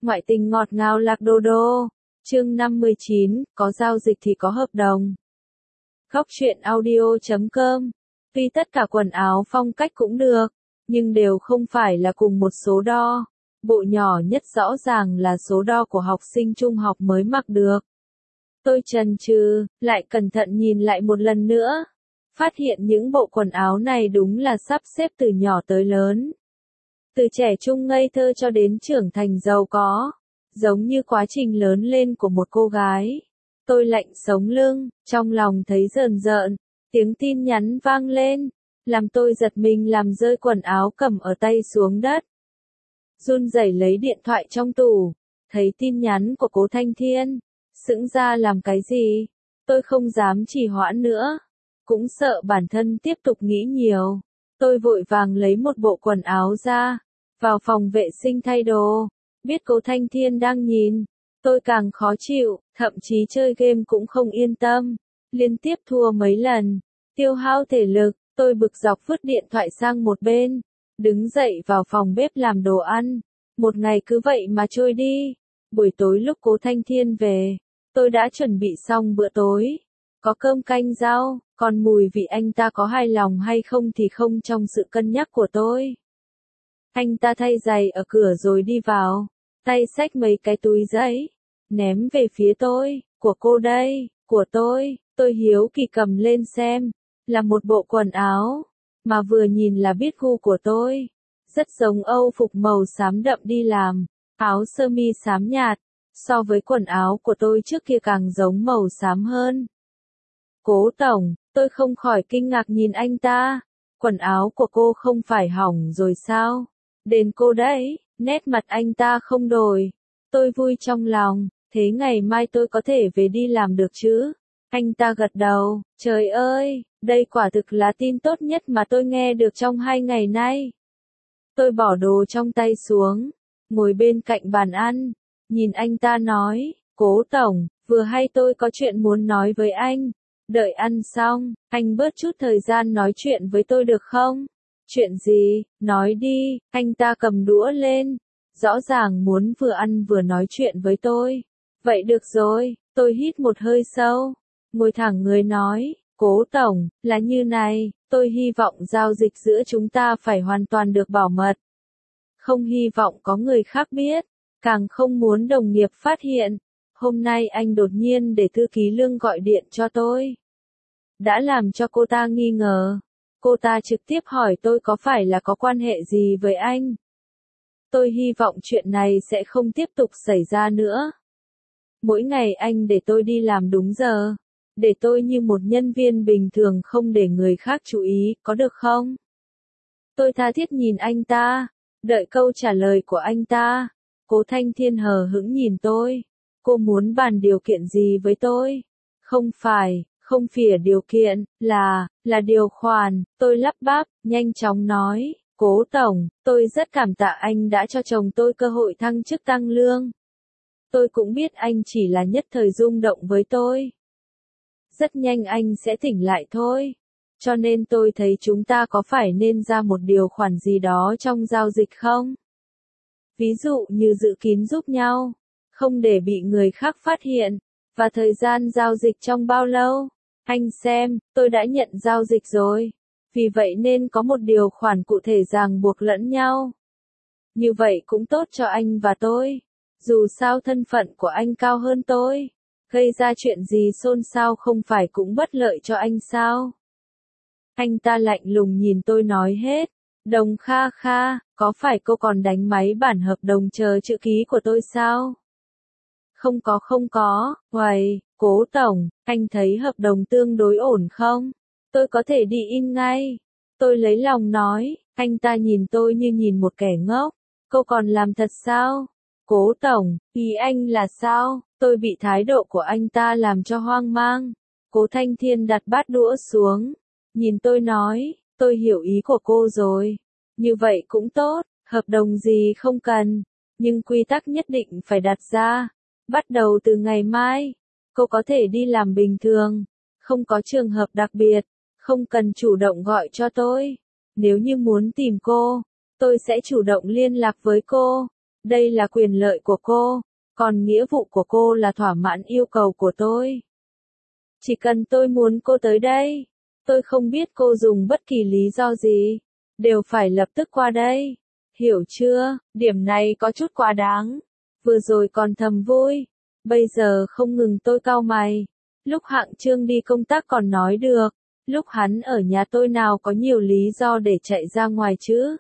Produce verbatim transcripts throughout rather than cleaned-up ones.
Ngoại tình ngọt ngào lạc đô đô. Chương năm mươi chín, có giao dịch thì có hợp đồng. Góc truyện audio chấm com. Tuy tất cả quần áo phong cách cũng được, nhưng đều không phải là cùng một số đo. Bộ nhỏ nhất rõ ràng là số đo của học sinh trung học mới mặc được. Tôi chần chừ, lại cẩn thận nhìn lại một lần nữa. Phát hiện những bộ quần áo này đúng là sắp xếp từ nhỏ tới lớn. Từ trẻ trung ngây thơ cho đến trưởng thành giàu có. Giống như quá trình lớn lên của một cô gái. Tôi lạnh sống lưng, trong lòng thấy rờn rợn. Tiếng tin nhắn vang lên, làm tôi giật mình làm rơi quần áo cầm ở tay xuống đất. Run rẩy lấy điện thoại trong tủ, thấy tin nhắn của Cố Thanh Thiên. Sững ra làm cái gì? Tôi không dám trì hoãn nữa. Cũng sợ bản thân tiếp tục nghĩ nhiều. Tôi vội vàng lấy một bộ quần áo ra, vào phòng vệ sinh thay đồ. Biết Cố Thanh Thiên đang nhìn, tôi càng khó chịu, thậm chí chơi game cũng không yên tâm. Liên tiếp thua mấy lần, tiêu hao thể lực, tôi bực dọc vứt điện thoại sang một bên. Đứng dậy vào phòng bếp làm đồ ăn. Một ngày cứ vậy mà trôi đi. Buổi tối lúc Cố Thanh Thiên về, tôi đã chuẩn bị xong bữa tối. Có cơm canh rau, còn mùi vị anh ta có hài lòng hay không thì không trong sự cân nhắc của tôi. Anh ta thay giày ở cửa rồi đi vào, tay xách mấy cái túi giấy, ném về phía tôi, của cô đây, của tôi, tôi hiếu kỳ cầm lên xem, là một bộ quần áo, mà vừa nhìn là biết gu của tôi, rất giống Âu phục màu xám đậm đi làm, áo sơ mi xám nhạt, so với quần áo của tôi trước kia càng giống màu xám hơn. Cố tổng, tôi không khỏi kinh ngạc nhìn anh ta, quần áo của cô không phải hỏng rồi sao? Đến cô đấy, nét mặt anh ta không đổi. Tôi vui trong lòng, thế ngày mai tôi có thể về đi làm được chứ? Anh ta gật đầu, trời ơi, đây quả thực là tin tốt nhất mà tôi nghe được trong hai ngày nay. Tôi bỏ đồ trong tay xuống, ngồi bên cạnh bàn ăn, nhìn anh ta nói, Cố tổng, vừa hay tôi có chuyện muốn nói với anh. Đợi ăn xong, anh bớt chút thời gian nói chuyện với tôi được không? Chuyện gì? Nói đi, anh ta cầm đũa lên. Rõ ràng muốn vừa ăn vừa nói chuyện với tôi. Vậy được rồi, tôi hít một hơi sâu. Ngồi thẳng người nói, Cố tổng, là như này, tôi hy vọng giao dịch giữa chúng ta phải hoàn toàn được bảo mật. Không hy vọng có người khác biết, càng không muốn đồng nghiệp phát hiện. Hôm nay anh đột nhiên để thư ký Lương gọi điện cho tôi. Đã làm cho cô ta nghi ngờ. Cô ta trực tiếp hỏi tôi có phải là có quan hệ gì với anh. Tôi hy vọng chuyện này sẽ không tiếp tục xảy ra nữa. Mỗi ngày anh để tôi đi làm đúng giờ. Để tôi như một nhân viên bình thường không để người khác chú ý, có được không? Tôi tha thiết nhìn anh ta, đợi câu trả lời của anh ta. Cố Thanh Thiên hờ hững nhìn tôi. Cô muốn bàn điều kiện gì với tôi? Không phải, không phỉa điều kiện, là, là điều khoản, tôi lắp bắp, nhanh chóng nói, Cố tổng, tôi rất cảm tạ anh đã cho chồng tôi cơ hội thăng chức tăng lương. Tôi cũng biết anh chỉ là nhất thời rung động với tôi. Rất nhanh anh sẽ tỉnh lại thôi. Cho nên tôi thấy chúng ta có phải nên ra một điều khoản gì đó trong giao dịch không? Ví dụ như giữ kín giúp nhau, không để bị người khác phát hiện, và thời gian giao dịch trong bao lâu? Anh xem, tôi đã nhận giao dịch rồi. Vì vậy nên có một điều khoản cụ thể ràng buộc lẫn nhau. Như vậy cũng tốt cho anh và tôi. Dù sao thân phận của anh cao hơn tôi. Gây ra chuyện gì xôn xao không phải cũng bất lợi cho anh sao? Anh ta lạnh lùng nhìn tôi nói hết. Đồng Kha Kha, có phải cô còn đánh máy bản hợp đồng chờ chữ ký của tôi sao? Không có không có, uầy, Cố tổng, anh thấy hợp đồng tương đối ổn không? Tôi có thể đi in ngay. Tôi lấy lòng nói, anh ta nhìn tôi như nhìn một kẻ ngốc. Cô còn làm thật sao? Cố tổng, ý anh là sao? Tôi bị thái độ của anh ta làm cho hoang mang. Cố Thanh Thiên đặt bát đũa xuống. Nhìn tôi nói, tôi hiểu ý của cô rồi. Như vậy cũng tốt, hợp đồng gì không cần. Nhưng quy tắc nhất định phải đặt ra. Bắt đầu từ ngày mai, cô có thể đi làm bình thường. Không có trường hợp đặc biệt. Không cần chủ động gọi cho tôi. Nếu như muốn tìm cô, tôi sẽ chủ động liên lạc với cô. Đây là quyền lợi của cô, còn nghĩa vụ của cô là thỏa mãn yêu cầu của tôi. Chỉ cần tôi muốn cô tới đây, tôi không biết cô dùng bất kỳ lý do gì, đều phải lập tức qua đây. Hiểu chưa? Điểm này có chút quá đáng. Vừa rồi còn thầm vui, bây giờ không ngừng tôi cau mày. Lúc Hạng Chương đi công tác còn nói được, lúc hắn ở nhà tôi nào có nhiều lý do để chạy ra ngoài chứ?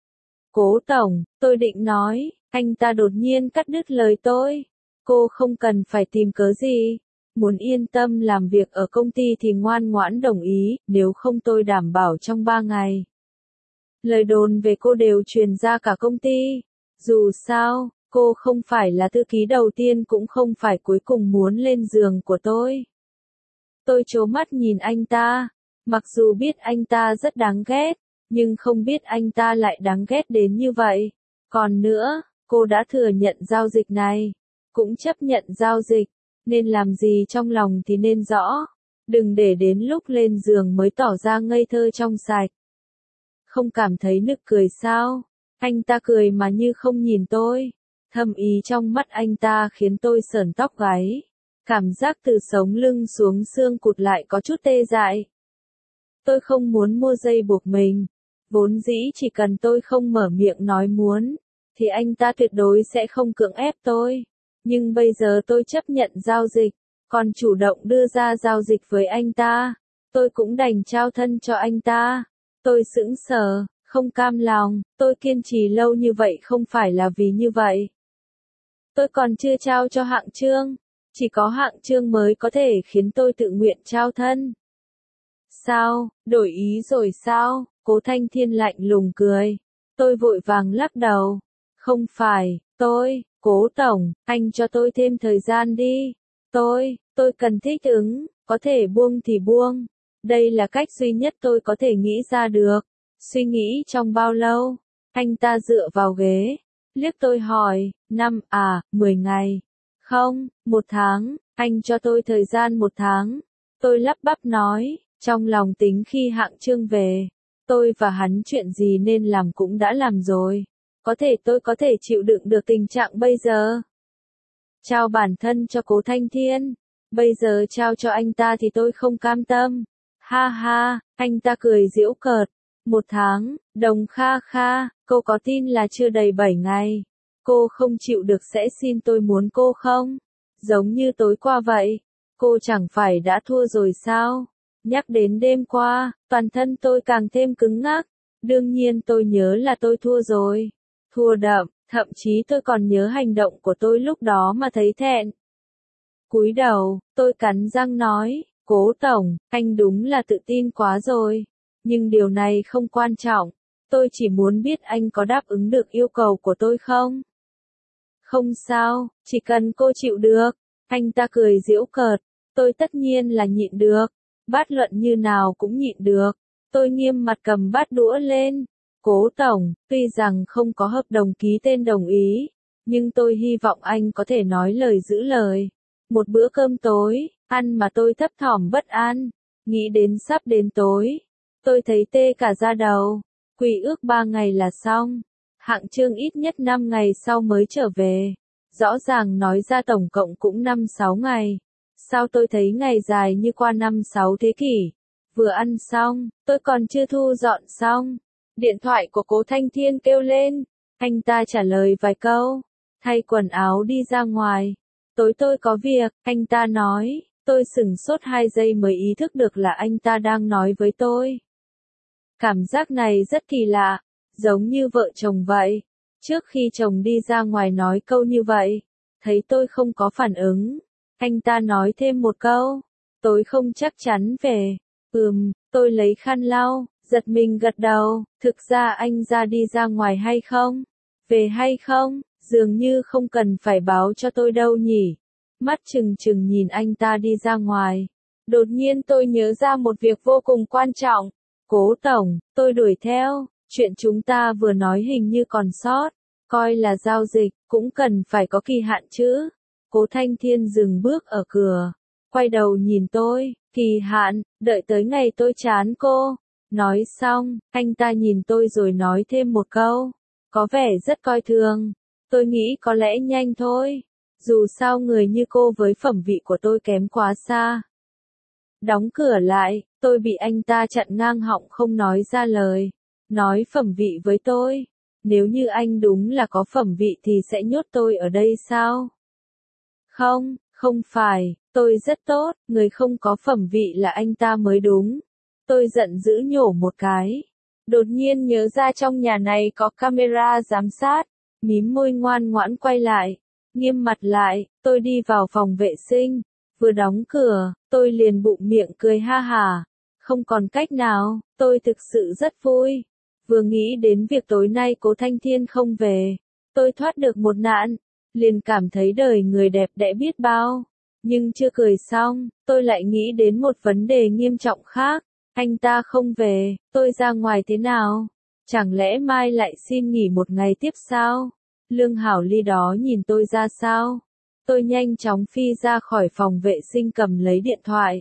Cố tổng, tôi định nói, anh ta đột nhiên cắt đứt lời tôi. Cô không cần phải tìm cớ gì. Muốn yên tâm làm việc ở công ty thì ngoan ngoãn đồng ý, nếu không tôi đảm bảo trong ba ngày. Lời đồn về cô đều truyền ra cả công ty. Dù sao, cô không phải là thư ký đầu tiên cũng không phải cuối cùng muốn lên giường của tôi. Tôi trố mắt nhìn anh ta, mặc dù biết anh ta rất đáng ghét, nhưng không biết anh ta lại đáng ghét đến như vậy. Còn nữa, cô đã thừa nhận giao dịch này, cũng chấp nhận giao dịch, nên làm gì trong lòng thì nên rõ, đừng để đến lúc lên giường mới tỏ ra ngây thơ trong sạch. Không cảm thấy nực cười sao? Anh ta cười mà như không nhìn tôi. Thâm ý trong mắt anh ta khiến tôi sởn tóc gáy. Cảm giác từ sống lưng xuống xương cụt lại có chút tê dại. Tôi không muốn mua dây buộc mình. Vốn dĩ chỉ cần tôi không mở miệng nói muốn, thì anh ta tuyệt đối sẽ không cưỡng ép tôi. Nhưng bây giờ tôi chấp nhận giao dịch, còn chủ động đưa ra giao dịch với anh ta. Tôi cũng đành trao thân cho anh ta. Tôi sững sờ, không cam lòng, tôi kiên trì lâu như vậy không phải là vì như vậy. Tôi còn chưa trao cho Hạng Chương, chỉ có Hạng Chương mới có thể khiến tôi tự nguyện trao thân. Sao, đổi ý rồi sao? Cố Thanh Thiên lạnh lùng cười. Tôi vội vàng lắc đầu. Không phải, tôi, Cố tổng, anh cho tôi thêm thời gian đi. Tôi, tôi cần thích ứng, có thể buông thì buông. Đây là cách duy nhất tôi có thể nghĩ ra được. Suy nghĩ trong bao lâu? Anh ta dựa vào ghế, liếc tôi hỏi, năm à, mười ngày. Không, một tháng, anh cho tôi thời gian một tháng. Tôi lắp bắp nói, trong lòng tính khi Hạng Chương về, tôi và hắn chuyện gì nên làm cũng đã làm rồi. Có thể tôi có thể chịu đựng được tình trạng bây giờ. Trao bản thân cho Cố Thanh Thiên, bây giờ trao cho anh ta thì tôi không cam tâm. Ha ha, anh ta cười giễu cợt. Một tháng, Đồng Kha Kha, cô có tin là chưa đầy bảy ngày. Cô không chịu được sẽ xin tôi muốn cô không? Giống như tối qua vậy. Cô chẳng phải đã thua rồi sao? Nhắc đến đêm qua, toàn thân tôi càng thêm cứng ngắc. Đương nhiên tôi nhớ là tôi thua rồi. Thua đậm, thậm chí tôi còn nhớ hành động của tôi lúc đó mà thấy thẹn. Cúi đầu, tôi cắn răng nói, Cố tổng, anh đúng là tự tin quá rồi. Nhưng điều này không quan trọng. Tôi chỉ muốn biết anh có đáp ứng được yêu cầu của tôi không? Không sao, chỉ cần cô chịu được. Anh ta cười giễu cợt. Tôi tất nhiên là nhịn được. Bát luận như nào cũng nhịn được. Tôi nghiêm mặt cầm bát đũa lên. Cố tổng, tuy rằng không có hợp đồng ký tên đồng ý, nhưng tôi hy vọng anh có thể nói lời giữ lời. Một bữa cơm tối, ăn mà tôi thấp thỏm bất an. Nghĩ đến sắp đến tối. Tôi thấy tê cả da đầu. Quy ước ba ngày là xong. Hạng Chương ít nhất năm ngày sau mới trở về. Rõ ràng nói ra tổng cộng cũng năm sáu ngày. Sao tôi thấy ngày dài như qua năm sáu thế kỷ. Vừa ăn xong, tôi còn chưa thu dọn xong. Điện thoại của Cố Thanh Thiên kêu lên. Anh ta trả lời vài câu. Thay quần áo đi ra ngoài. Tối tôi có việc, anh ta nói. Tôi sửng sốt hai giây mới ý thức được là anh ta đang nói với tôi. Cảm giác này rất kỳ lạ, giống như vợ chồng vậy. Trước khi chồng đi ra ngoài nói câu như vậy, thấy tôi không có phản ứng. Anh ta nói thêm một câu. Tôi không chắc chắn về. Ừm, tôi lấy khăn lau, giật mình gật đầu. Thực ra anh ra đi ra ngoài hay không? Về hay không? Dường như không cần phải báo cho tôi đâu nhỉ. Mắt trừng trừng nhìn anh ta đi ra ngoài. Đột nhiên tôi nhớ ra một việc vô cùng quan trọng. Cố tổng, tôi đuổi theo. Chuyện chúng ta vừa nói hình như còn sót. Coi là giao dịch, cũng cần phải có kỳ hạn chứ. Cố Thanh Thiên dừng bước ở cửa. Quay đầu nhìn tôi. Kỳ hạn, đợi tới ngày tôi chán cô. Nói xong, anh ta nhìn tôi rồi nói thêm một câu. Có vẻ rất coi thường. Tôi nghĩ có lẽ nhanh thôi. Dù sao người như cô với phẩm vị của tôi kém quá xa. Đóng cửa lại, tôi bị anh ta chặn ngang họng không nói ra lời. Nói phẩm vị với tôi. Nếu như anh đúng là có phẩm vị thì sẽ nhốt tôi ở đây sao? Không, không phải, tôi rất tốt, người không có phẩm vị là anh ta mới đúng. Tôi giận dữ nhổ một cái. Đột nhiên nhớ ra trong nhà này có camera giám sát. Mím môi ngoan ngoãn quay lại. Nghiêm mặt lại, tôi đi vào phòng vệ sinh. Vừa đóng cửa, tôi liền bụng miệng cười ha hả. Không còn cách nào, tôi thực sự rất vui. Vừa nghĩ đến việc tối nay Cố Thanh Thiên không về, tôi thoát được một nạn, liền cảm thấy đời người đẹp đẽ biết bao. Nhưng chưa cười xong, tôi lại nghĩ đến một vấn đề nghiêm trọng khác. Anh ta không về, tôi ra ngoài thế nào? Chẳng lẽ mai lại xin nghỉ một ngày tiếp sao? Lương Hảo Ly đó nhìn tôi ra sao? Tôi nhanh chóng phi ra khỏi phòng vệ sinh cầm lấy điện thoại.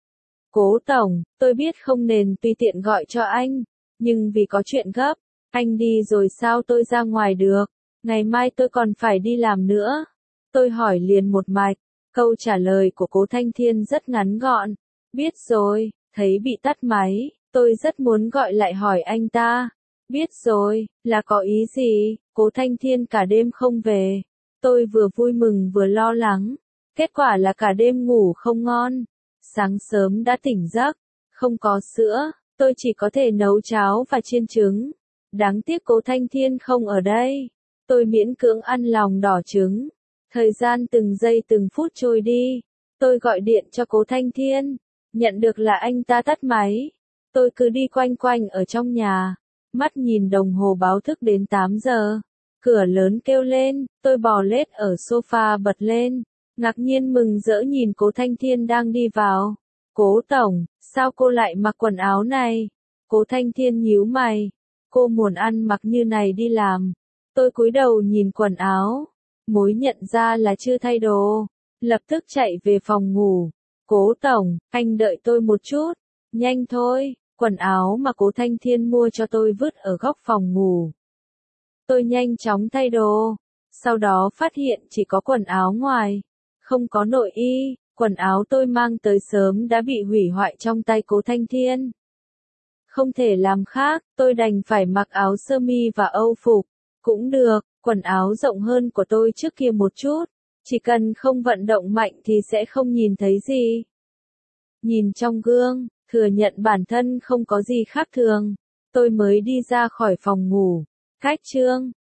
Cố tổng, tôi biết không nên tùy tiện gọi cho anh, nhưng vì có chuyện gấp, anh đi rồi sao tôi ra ngoài được, ngày mai tôi còn phải đi làm nữa. Tôi hỏi liền một mạch, câu trả lời của Cố Thanh Thiên rất ngắn gọn, biết rồi, thấy bị tắt máy, tôi rất muốn gọi lại hỏi anh ta. Biết rồi, là có ý gì, Cố Thanh Thiên cả đêm không về. Tôi vừa vui mừng vừa lo lắng, kết quả là cả đêm ngủ không ngon. Sáng sớm đã tỉnh giấc, không có sữa, tôi chỉ có thể nấu cháo và chiên trứng. Đáng tiếc Cố Thanh Thiên không ở đây. Tôi miễn cưỡng ăn lòng đỏ trứng. Thời gian từng giây từng phút trôi đi. Tôi gọi điện cho Cố Thanh Thiên. Nhận được là anh ta tắt máy. Tôi cứ đi quanh quanh ở trong nhà. Mắt nhìn đồng hồ báo thức đến tám giờ. Cửa lớn kêu lên, tôi bò lết ở sofa bật lên. Ngạc nhiên mừng rỡ nhìn Cố Thanh Thiên đang đi vào. Cố tổng, sao cô lại mặc quần áo này? Cố Thanh Thiên nhíu mày. Cô muốn ăn mặc như này đi làm. Tôi cúi đầu nhìn quần áo. Mới nhận ra là chưa thay đồ. Lập tức chạy về phòng ngủ. Cố tổng, anh đợi tôi một chút. Nhanh thôi, quần áo mà Cố Thanh Thiên mua cho tôi vứt ở góc phòng ngủ. Tôi nhanh chóng thay đồ. Sau đó phát hiện chỉ có quần áo ngoài. Không có nội y, quần áo tôi mang tới sớm đã bị hủy hoại trong tay Cố Thanh Thiên. Không thể làm khác, tôi đành phải mặc áo sơ mi và âu phục. Cũng được, quần áo rộng hơn của tôi trước kia một chút. Chỉ cần không vận động mạnh thì sẽ không nhìn thấy gì. Nhìn trong gương, thừa nhận bản thân không có gì khác thường. Tôi mới đi ra khỏi phòng ngủ. Cách chương